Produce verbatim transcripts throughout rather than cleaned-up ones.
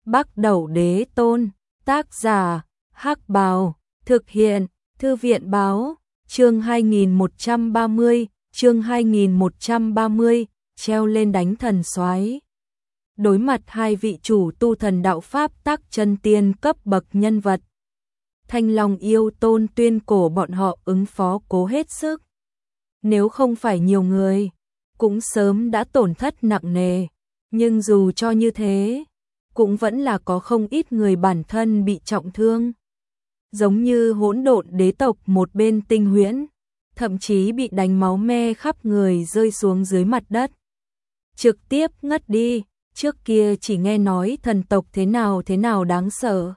Bắc Đẩu Đế Tôn, tác giả, Hắc Bào, thực hiện, Thư viện Báo, chương hai nghìn một trăm ba mươi, chương hai nghìn một trăm ba mươi, treo lên đánh thần soái. Đối mặt hai vị chủ tu thần đạo pháp tắc chân tiên cấp bậc nhân vật, Thanh Long Yêu Tôn tuyên cổ bọn họ ứng phó cố hết sức. Nếu không phải nhiều người, cũng sớm đã tổn thất nặng nề, nhưng dù cho như thế, cũng vẫn là có không ít người bản thân bị trọng thương. Giống như Hỗn Độn Đế tộc một bên Tinh Huyễn, thậm chí bị đánh máu me khắp người rơi xuống dưới mặt đất. Trực tiếp ngất đi, trước kia chỉ nghe nói thần tộc thế nào thế nào đáng sợ.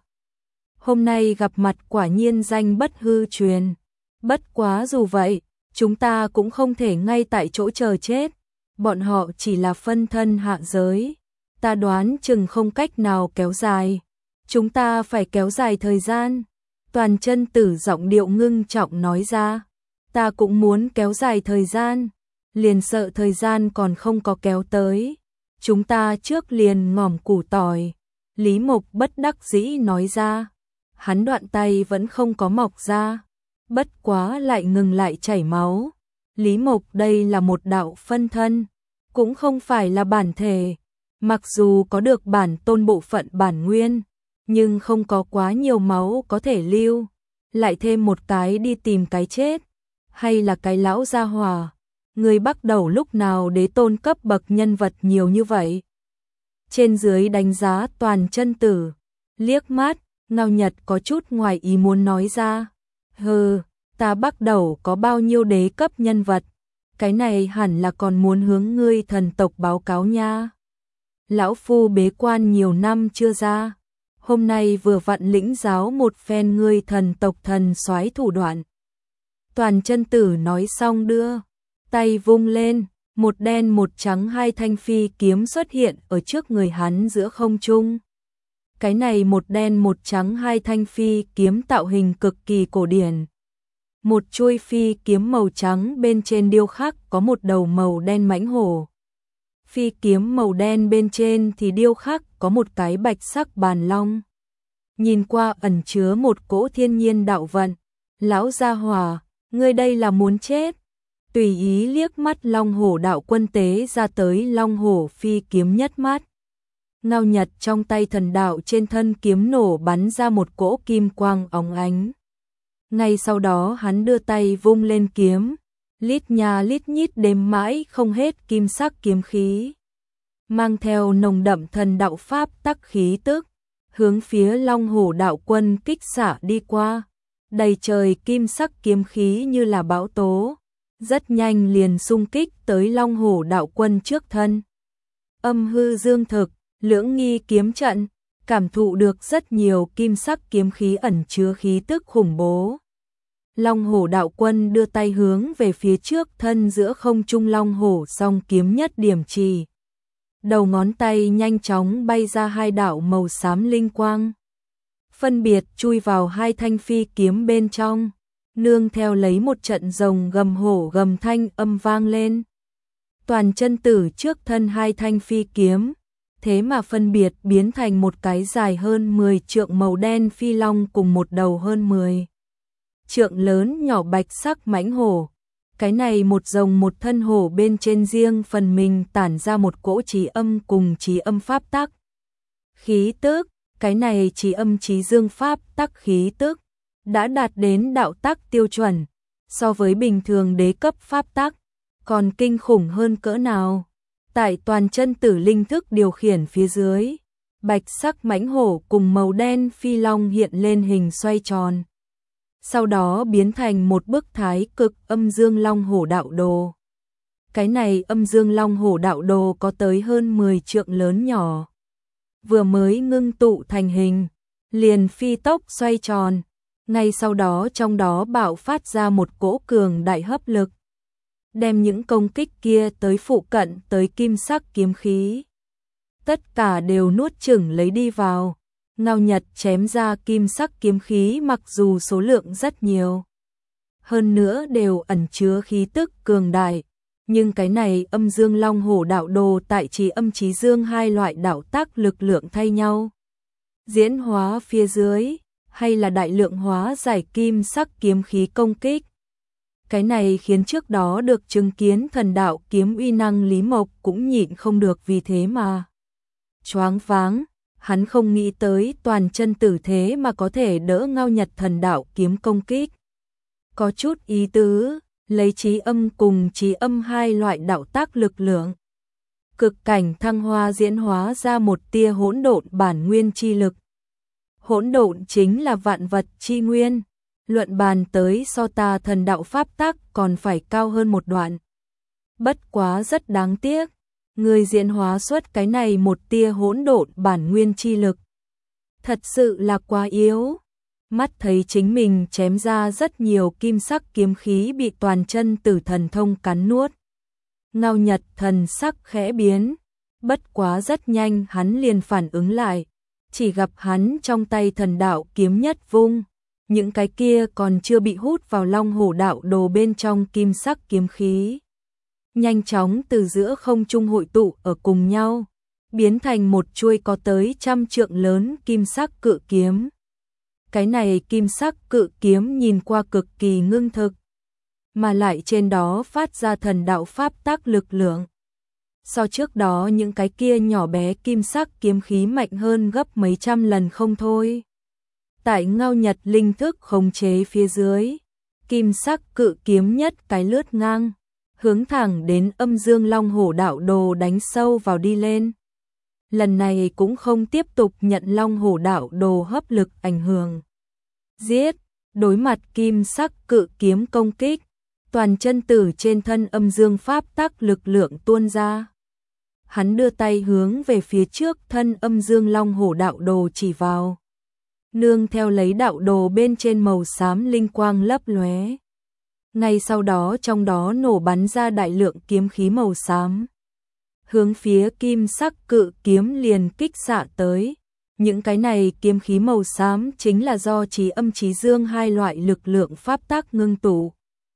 Hôm nay gặp mặt quả nhiên danh bất hư truyền. Bất quá dù vậy, chúng ta cũng không thể ngay tại chỗ chờ chết. Bọn họ chỉ là phân thân hạ giới. Ta đoán chừng không cách nào kéo dài. Chúng ta phải kéo dài thời gian. Toàn chân tử giọng điệu ngưng trọng nói ra. Ta cũng muốn kéo dài thời gian. Liền sợ thời gian còn không có kéo tới. Chúng ta trước liền ngỏm củ tỏi. Lý Mộc bất đắc dĩ nói ra. Hắn đoạn tay vẫn không có mọc ra. Bất quá lại ngừng lại chảy máu. Lý Mộc đây là một đạo phân thân. Cũng không phải là bản thể. Mặc dù có được bản tôn bộ phận bản nguyên, nhưng không có quá nhiều máu có thể lưu. Lại thêm một cái đi tìm cái chết. Hay là cái lão gia hỏa. Người Bắc Đẩu lúc nào đế tôn cấp bậc nhân vật nhiều như vậy. Trên dưới đánh giá toàn chân tử. Liếc mắt, Ngao Nhật có chút ngoài ý muốn nói ra. Hừ, ta Bắc Đẩu có bao nhiêu đế cấp nhân vật. Cái này hẳn là còn muốn hướng ngươi thần tộc báo cáo nha. Lão phu bế quan nhiều năm chưa ra. Hôm nay vừa vặn lĩnh giáo một phen ngươi thần tộc thần soái thủ đoạn. Toàn chân tử nói xong đưa tay vung lên, một đen một trắng hai thanh phi kiếm xuất hiện ở trước người hắn giữa không trung. Cái này một đen một trắng hai thanh phi kiếm tạo hình cực kỳ cổ điển. Một chuôi phi kiếm màu trắng bên trên điêu khắc có một đầu màu đen mãnh hổ. Phi kiếm màu đen bên trên thì điêu khắc có một cái bạch sắc bàn long. Nhìn qua ẩn chứa một cỗ thiên nhiên đạo vận. Lão gia hỏa, ngươi đây là muốn chết. Tùy ý liếc mắt long hổ đạo quân tế ra tới long hổ phi kiếm nhất mắt. Ngao Nhật trong tay thần đạo trên thân kiếm nổ bắn ra một cỗ kim quang óng ánh. Ngay sau đó hắn đưa tay vung lên kiếm, lít nha lít nhít đếm mãi không hết kim sắc kiếm khí. Mang theo nồng đậm thần đạo pháp tắc khí tức, hướng phía long hổ đạo quân kích xạ đi qua. Đầy trời kim sắc kiếm khí như là bão tố. Rất nhanh liền xung kích tới long hổ đạo quân trước thân. Âm hư dương thực, lưỡng nghi kiếm trận, cảm thụ được rất nhiều kim sắc kiếm khí ẩn chứa khí tức khủng bố. Long hổ đạo quân đưa tay hướng về phía trước thân giữa không trung long hổ song kiếm nhất điểm trì. Đầu ngón tay nhanh chóng bay ra hai đạo màu xám linh quang. Phân biệt chui vào hai thanh phi kiếm bên trong. Nương theo lấy một trận rồng gầm hổ gầm thanh âm vang lên. Toàn chân tử trước thân hai thanh phi kiếm, thế mà phân biệt biến thành một cái dài hơn mười trượng màu đen phi long cùng một đầu hơn mười trượng lớn nhỏ bạch sắc mãnh hổ. Cái này một rồng một thân hổ bên trên riêng phần mình tản ra một cỗ trí âm cùng trí âm pháp tắc. Khí tức, cái này trí âm trí dương pháp tắc khí tức. Đã đạt đến đạo tắc tiêu chuẩn, so với bình thường đế cấp pháp tắc, còn kinh khủng hơn cỡ nào. Tại toàn chân tử linh thức điều khiển phía dưới, bạch sắc mãnh hổ cùng màu đen phi long hiện lên hình xoay tròn. Sau đó biến thành một bức thái cực âm dương long hổ đạo đồ. Cái này âm dương long hổ đạo đồ có tới hơn mười trượng lớn nhỏ. Vừa mới ngưng tụ thành hình, liền phi tốc xoay tròn. Ngay sau đó trong đó bạo phát ra một cỗ cường đại hấp lực. Đem những công kích kia tới phụ cận tới kim sắc kiếm khí. Tất cả đều nuốt chửng lấy đi vào. Ngao Nhật chém ra kim sắc kiếm khí mặc dù số lượng rất nhiều. Hơn nữa đều ẩn chứa khí tức cường đại. Nhưng cái này âm dương long hổ đạo đồ tại trí âm trí dương hai loại đạo tác lực lượng thay nhau. diễn hóa phía dưới, hay là đại lượng hóa giải kim sắc kiếm khí công kích. Cái này khiến trước đó được chứng kiến thần đạo kiếm uy năng Lý Mộc cũng nhịn không được vì thế mà choáng váng, hắn không nghĩ tới toàn chân tử thế mà có thể đỡ Ngao Nhật thần đạo kiếm công kích. Có chút ý tứ, lấy trí âm cùng trí âm hai loại đạo tác lực lượng. Cực cảnh thăng hoa diễn hóa ra một tia hỗn độn bản nguyên chi lực. Hỗn độn chính là vạn vật chi nguyên, luận bàn tới so ta thần đạo pháp tắc còn phải cao hơn một đoạn. Bất quá rất đáng tiếc, người diễn hóa xuất cái này một tia hỗn độn bản nguyên chi lực. Thật sự là quá yếu. Mắt thấy chính mình chém ra rất nhiều kim sắc kiếm khí bị toàn chân tử thần thông cắn nuốt. Ngao Nhật thần sắc khẽ biến, bất quá rất nhanh hắn liền phản ứng lại, chỉ gặp hắn trong tay thần đạo kiếm nhất vung, những cái kia còn chưa bị hút vào long hổ đạo đồ bên trong kim sắc kiếm khí. Nhanh chóng từ giữa không trung hội tụ ở cùng nhau, biến thành một chuôi có tới trăm trượng lớn kim sắc cự kiếm. Cái này kim sắc cự kiếm nhìn qua cực kỳ ngưng thực, mà lại trên đó phát ra thần đạo pháp tác lực lượng. So trước đó những cái kia nhỏ bé kim sắc kiếm khí mạnh hơn gấp mấy trăm lần không thôi. Tại Ngao Nhật linh thức khống chế phía dưới, kim sắc cự kiếm nhất cái lướt ngang, hướng thẳng đến âm dương long hổ đạo đồ đánh sâu vào đi lên. Lần này cũng không tiếp tục nhận long hổ đạo đồ hấp lực ảnh hưởng. Giết, đối mặt kim sắc cự kiếm công kích, toàn chân tử trên thân âm dương pháp tắc lực lượng tuôn ra. Hắn đưa tay hướng về phía trước thân âm dương long hổ đạo đồ chỉ vào. Nương theo lấy đạo đồ bên trên màu xám linh quang lấp lóe. Ngay sau đó trong đó nổ bắn ra đại lượng kiếm khí màu xám. Hướng phía kim sắc cự kiếm liền kích xạ tới. Những cái này kiếm khí màu xám chính là do trí âm trí dương hai loại lực lượng pháp tắc ngưng tụ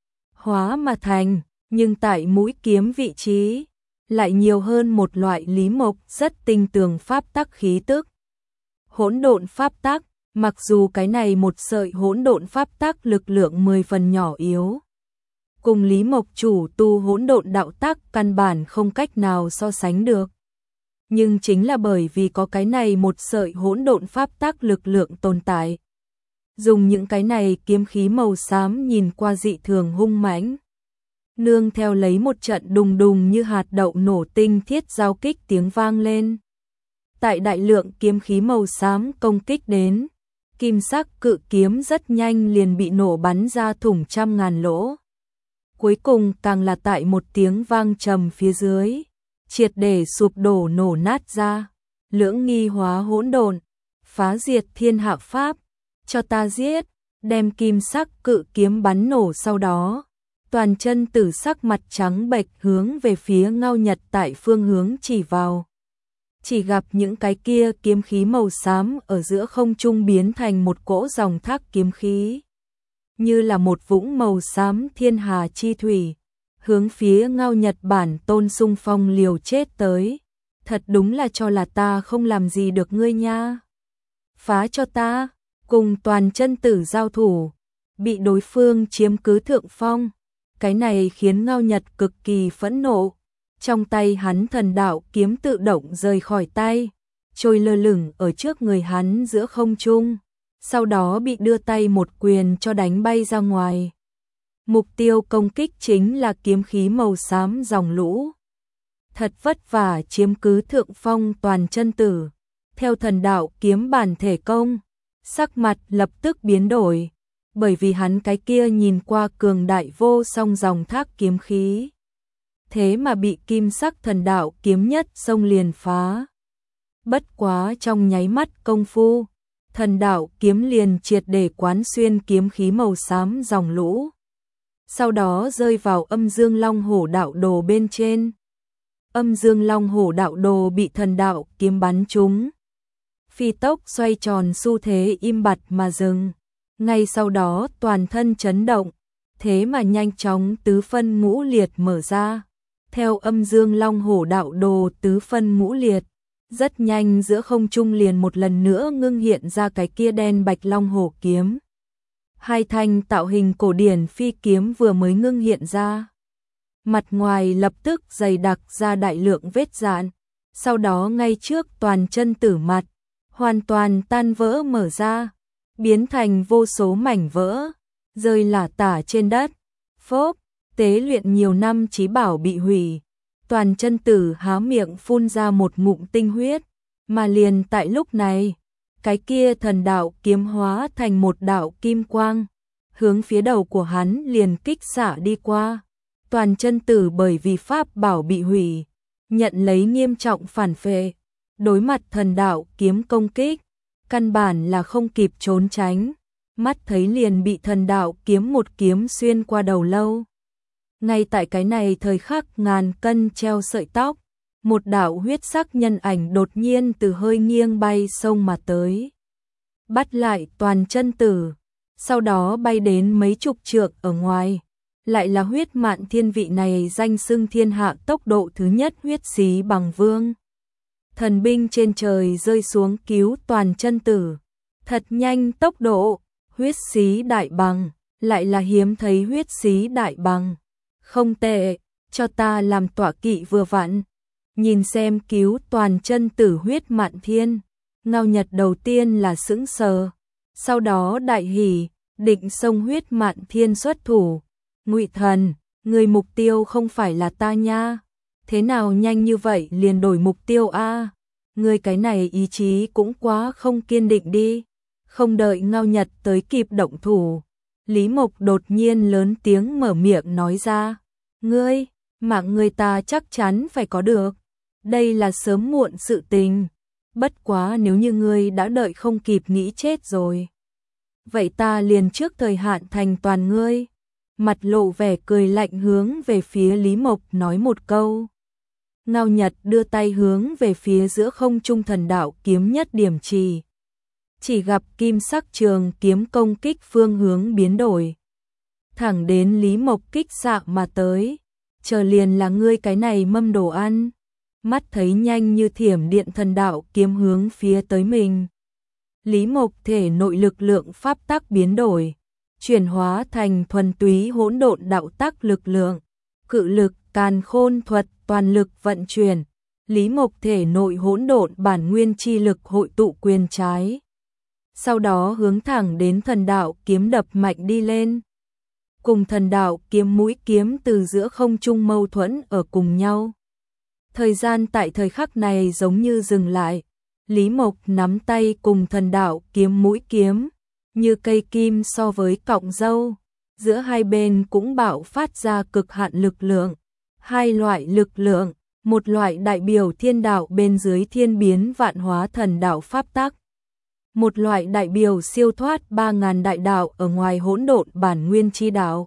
hóa mà thành, nhưng tại mũi kiếm vị trí lại nhiều hơn một loại Lý Mộc rất tinh tường pháp tắc khí tức. Hỗn độn pháp tắc, mặc dù cái này một sợi hỗn độn pháp tắc lực lượng mười phần nhỏ yếu, cùng Lý Mộc chủ tu hỗn độn đạo tắc căn bản không cách nào so sánh được. Nhưng chính là bởi vì có cái này một sợi hỗn độn pháp tắc lực lượng tồn tại. Dùng những cái này kiếm khí màu xám nhìn qua dị thường hung mãnh. Nương theo lấy một trận đùng đùng như hạt đậu nổ tinh thiết giao kích tiếng vang lên. Tại đại lượng kiếm khí màu xám công kích đến, kim sắc cự kiếm rất nhanh liền bị nổ bắn ra thủng trăm ngàn lỗ. Cuối cùng càng là tại một tiếng vang trầm phía dưới, triệt để sụp đổ nổ nát ra. Lưỡng nghi hóa hỗn độn, phá diệt thiên hạ pháp, cho ta giết, đem kim sắc cự kiếm bắn nổ sau đó. Toàn chân tử sắc mặt trắng bệch hướng về phía Ngao Nhật tại phương hướng chỉ vào. Chỉ gặp những cái kia kiếm khí màu xám ở giữa không trung biến thành một cỗ dòng thác kiếm khí. Như là một vũng màu xám thiên hà chi thủy, hướng phía Ngao Nhật bản tôn xung phong liều chết tới. Thật đúng là cho là ta không làm gì được ngươi nha. Phá cho ta, cùng toàn chân tử giao thủ, bị đối phương chiếm cứ thượng phong. Cái này khiến Ngao Nhật cực kỳ phẫn nộ. Trong tay hắn thần đạo kiếm tự động rời khỏi tay, trôi lơ lửng ở trước người hắn giữa không trung, sau đó bị đưa tay một quyền cho đánh bay ra ngoài. Mục tiêu công kích chính là kiếm khí màu xám dòng lũ. Thật vất vả chiếm cứ thượng phong toàn chân tử, theo thần đạo kiếm bản thể công, sắc mặt lập tức biến đổi, bởi vì hắn cái kia nhìn qua cường đại vô song dòng thác kiếm khí. Thế mà bị kim sắc thần đạo kiếm nhất xông liền phá. Bất quá trong nháy mắt công phu, thần đạo kiếm liền triệt để quán xuyên kiếm khí màu xám dòng lũ. Sau đó rơi vào âm dương long hổ đạo đồ bên trên. Âm dương long hổ đạo đồ bị thần đạo kiếm bắn trúng. Phi tốc xoay tròn xu thế im bặt mà dừng. Ngay sau đó toàn thân chấn động, thế mà nhanh chóng tứ phân ngũ liệt mở ra. Theo âm dương long hổ đạo đồ tứ phân ngũ liệt, Rất nhanh giữa không trung liền một lần nữa ngưng hiện ra cái kia đen bạch long hổ kiếm. Hai thanh tạo hình cổ điển phi kiếm vừa mới ngưng hiện ra. Mặt ngoài lập tức dày đặc ra đại lượng vết rạn, sau đó ngay trước toàn chân tử mặt, hoàn toàn tan vỡ mở ra, biến thành vô số mảnh vỡ, rơi lả tả trên đất. Phốp, tế luyện nhiều năm chí bảo bị hủy. Toàn chân tử há miệng phun ra một ngụm tinh huyết, mà liền tại lúc này, cái kia thần đạo kiếm hóa thành một đạo kim quang, hướng phía đầu của hắn liền kích xạ đi qua. Toàn chân tử bởi vì pháp bảo bị hủy, nhận lấy nghiêm trọng phản phệ, đối mặt thần đạo kiếm công kích, căn bản là không kịp trốn tránh, mắt thấy liền bị thần đạo kiếm một kiếm xuyên qua đầu lâu. Ngay tại cái này thời khắc ngàn cân treo sợi tóc, một đạo huyết sắc nhân ảnh đột nhiên từ hơi nghiêng bay sông mà tới. Bắt lại toàn chân tử, sau đó bay đến mấy chục trượng ở ngoài. Lại là huyết mạn thiên vị này danh xưng thiên hạ tốc độ thứ nhất huyết xí bằng vương. Thần binh trên trời rơi xuống cứu toàn chân tử. Thật nhanh tốc độ, huyết xí đại bằng, lại là hiếm thấy huyết xí đại bằng. Không tệ, cho ta làm tọa kỵ vừa vặn. Nhìn xem cứu toàn chân tử huyết mạn thiên, Ngao Nhật đầu tiên là sững sờ, sau đó đại hỉ, định xông huyết mạn thiên xuất thủ. Ngụy Thần, người mục tiêu không phải là ta nha, thế nào nhanh như vậy liền đổi mục tiêu a? Người cái này ý chí cũng quá không kiên định đi. Không đợi Ngao Nhật tới kịp động thủ, Lý Mộc đột nhiên lớn tiếng mở miệng nói ra, ngươi, mạng người ta chắc chắn phải có được, đây là sớm muộn sự tình, bất quá nếu như ngươi đã đợi không kịp nghĩ chết rồi, vậy ta liền trước thời hạn thành toàn ngươi. Mặt lộ vẻ cười lạnh hướng về phía Lý Mộc nói một câu. Ngao Nhật đưa tay hướng về phía giữa không trung thần đạo kiếm nhất điểm trì. Chỉ gặp kim sắc trường kiếm công kích phương hướng biến đổi. Thẳng đến Lý Mộc kích xạ mà tới. Chờ liền là ngươi cái này mâm đồ ăn. Mắt thấy nhanh như thiểm điện thần đạo kiếm hướng phía tới mình. Lý Mộc thể nội lực lượng pháp tắc biến đổi. Chuyển hóa thành thuần túy hỗn độn đạo tắc lực lượng, cự lực, càn khôn thuật, toàn lực vận chuyển. Lý Mộc thể nội hỗn độn bản nguyên chi lực hội tụ quyền trái. Sau đó hướng thẳng đến thần đạo kiếm đập mạnh đi lên. Cùng thần đạo kiếm mũi kiếm từ giữa không trung mâu thuẫn ở cùng nhau. Thời gian tại thời khắc này giống như dừng lại. Lý Mộc nắm tay cùng thần đạo kiếm mũi kiếm. Như cây kim so với cọng dâu, giữa hai bên cũng bạo phát ra cực hạn lực lượng. Hai loại lực lượng, một loại đại biểu thiên đạo bên dưới thiên biến vạn hóa thần đạo pháp tắc. Một loại đại biểu siêu thoát ba ngàn đại đạo ở ngoài hỗn độn bản nguyên chi đạo.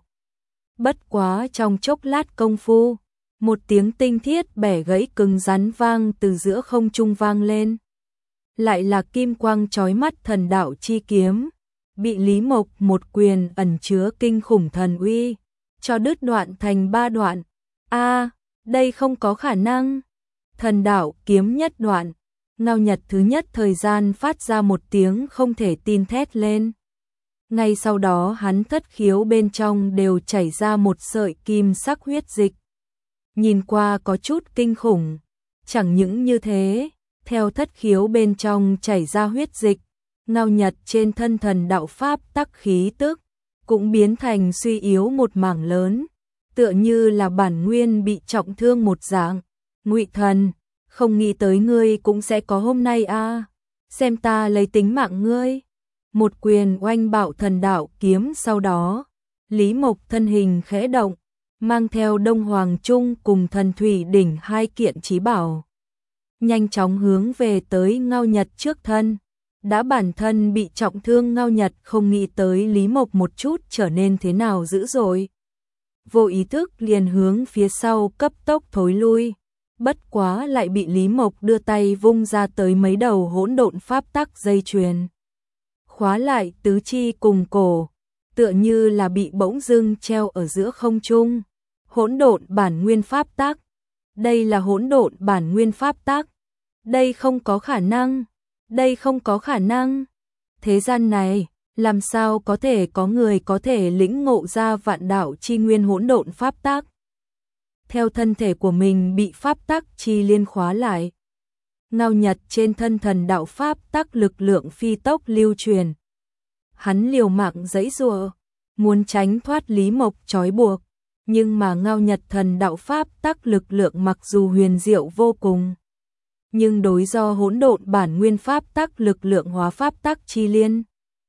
Bất quá trong chốc lát công phu, một tiếng tinh thiết bẻ gãy cứng rắn vang từ giữa không trung vang lên. Lại là kim quang chói mắt thần đạo chi kiếm. Bị Lý Mộc một quyền ẩn chứa kinh khủng thần uy, cho đứt đoạn thành ba đoạn. A, đây không có khả năng. Thần đạo kiếm nhất đoạn, Ngao Nhật thứ nhất thời gian phát ra một tiếng không thể tin thét lên. Ngay sau đó hắn thất khiếu bên trong đều chảy ra một sợi kim sắc huyết dịch. Nhìn qua có chút kinh khủng, chẳng những như thế, theo thất khiếu bên trong chảy ra huyết dịch, Ngao Nhật trên thân thần đạo pháp tắc khí tức cũng biến thành suy yếu một mảng lớn, tựa như là bản nguyên bị trọng thương một dạng. Ngụy Thần, không nghĩ tới ngươi cũng sẽ có hôm nay a, à. Xem ta lấy tính mạng ngươi. Một quyền oanh bạo thần đạo kiếm, sau đó Lý Mộc thân hình khẽ động, mang theo Đông Hoàng Trung cùng Thần Thủy đỉnh hai kiện chí bảo, nhanh chóng hướng về tới Ngao Nhật trước thân. Đã bản thân bị trọng thương Ngao Nhật không nghĩ tới Lý Mộc một chút trở nên thế nào dữ dội. Vô ý thức liền hướng phía sau cấp tốc thối lui. Bất quá lại bị Lý Mộc đưa tay vung ra tới mấy đầu hỗn độn pháp tắc dây chuyền. Khóa lại tứ chi cùng cổ, tựa như là bị bỗng dưng treo ở giữa không trung. Hỗn độn bản nguyên pháp tắc. Đây là hỗn độn bản nguyên pháp tắc. Đây không có khả năng, đây không có khả năng. Thế gian này, làm sao có thể có người có thể lĩnh ngộ ra vạn đạo chi nguyên hỗn độn pháp tắc? Theo thân thể của mình bị pháp tắc chi liên khóa lại. Ngao Nhật trên thân thần đạo pháp tắc lực lượng phi tốc lưu truyền. Hắn liều mạng giãy giụa, muốn tránh thoát Lý Mộc trói buộc, nhưng mà Ngao Nhật thần đạo pháp tắc lực lượng mặc dù huyền diệu vô cùng, nhưng đối do hỗn độn bản nguyên pháp tắc lực lượng hóa pháp tắc chi liên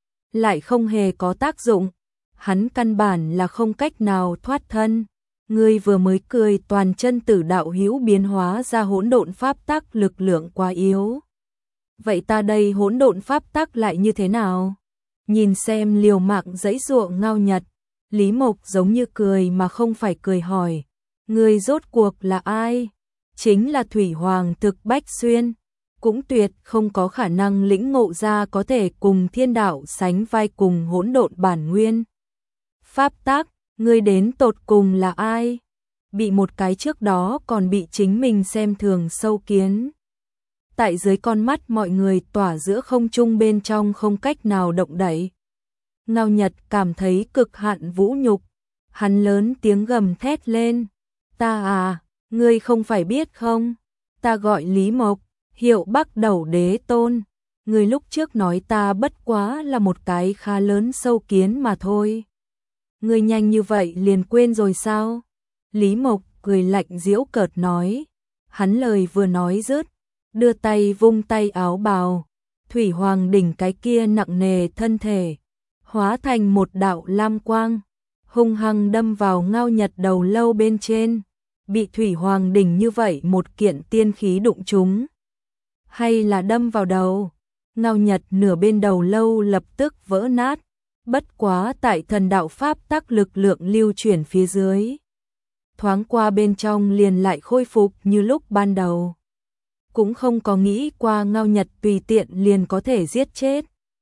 lại không hề có tác dụng, hắn căn bản là không cách nào thoát thân. Ngươi vừa mới cười toàn chân tử đạo hữu biến hóa ra hỗn độn pháp tắc lực lượng quá yếu. Vậy ta đây hỗn độn pháp tắc lại như thế nào? Nhìn xem liều mạng giãy giụa Ngao Nhật, Lý Mộc giống như cười mà không phải cười hỏi, ngươi rốt cuộc là ai? Chính là Thủy Hoàng thực Bách Xuyên, cũng tuyệt không có khả năng lĩnh ngộ ra có thể cùng thiên đạo sánh vai cùng hỗn độn bản nguyên. Pháp tắc, ngươi đến tột cùng là ai? Bị một cái trước đó còn bị chính mình xem thường sâu kiến. Tại dưới con mắt mọi người tỏa giữa không trung bên trong không cách nào động đậy. Ngao Nhật cảm thấy cực hạn vũ nhục, hắn lớn tiếng gầm thét lên, ta à, ngươi không phải biết không, ta gọi Lý Mộc, hiệu Bắc Đầu Đế Tôn, ngươi lúc trước nói ta bất quá là một cái khá lớn sâu kiến mà thôi. Ngươi nhanh như vậy liền quên rồi sao? Lý Mộc cười lạnh giễu cợt nói, hắn lời vừa nói dứt, đưa tay vung tay áo bào, Thủy Hoàng đỉnh cái kia nặng nề thân thể, hóa thành một đạo lam quang, hung hăng đâm vào Ngao Nhật đầu lâu bên trên, bị Thủy Hoàng đỉnh như vậy một kiện tiên khí đụng trúng. Hay là đâm vào đầu, Ngao Nhật nửa bên đầu lâu lập tức vỡ nát, bất quá tại thần đạo pháp tắc lực lượng lưu chuyển phía dưới. Thoáng qua bên trong liền lại khôi phục như lúc ban đầu. Cũng không có nghĩ qua Ngao Nhật tùy tiện liền có thể giết chết.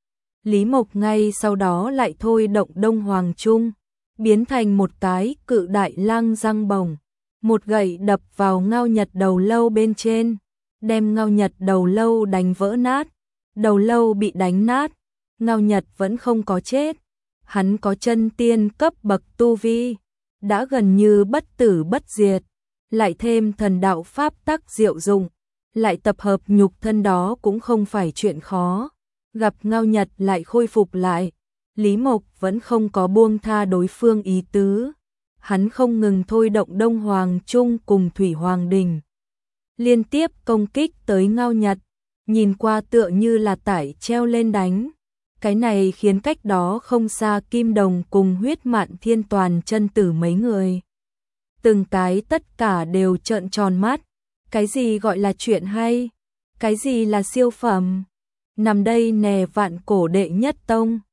Lý Mộc ngay sau đó lại thôi động Đông Hoàng Trung, biến thành một cái cự đại lang răng bổng, một gậy đập vào Ngao Nhật đầu lâu bên trên, đem Ngao Nhật đầu lâu đánh vỡ nát. Đầu lâu bị đánh nát, Ngao Nhật vẫn không có chết, hắn có chân tiên cấp bậc tu vi, đã gần như bất tử bất diệt, lại thêm thần đạo pháp tắc diệu dụng, lại tập hợp nhục thân đó cũng không phải chuyện khó. Gặp Ngao Nhật lại khôi phục lại, Lý Mộc vẫn không có buông tha đối phương ý tứ, hắn không ngừng thôi động Đông Hoàng Trung cùng Thủy Hoàng Đình, liên tiếp công kích tới Ngao Nhật, nhìn qua tựa như là tải treo lên đánh. Cái này khiến cách đó không xa Kim Đồng cùng Huyết Mạn Thiên toàn chân tử mấy người, từng cái tất cả đều trợn tròn mắt. Cái gì gọi là chuyện hay? Cái gì là siêu phẩm? Nằm đây nè vạn cổ đệ nhất tông,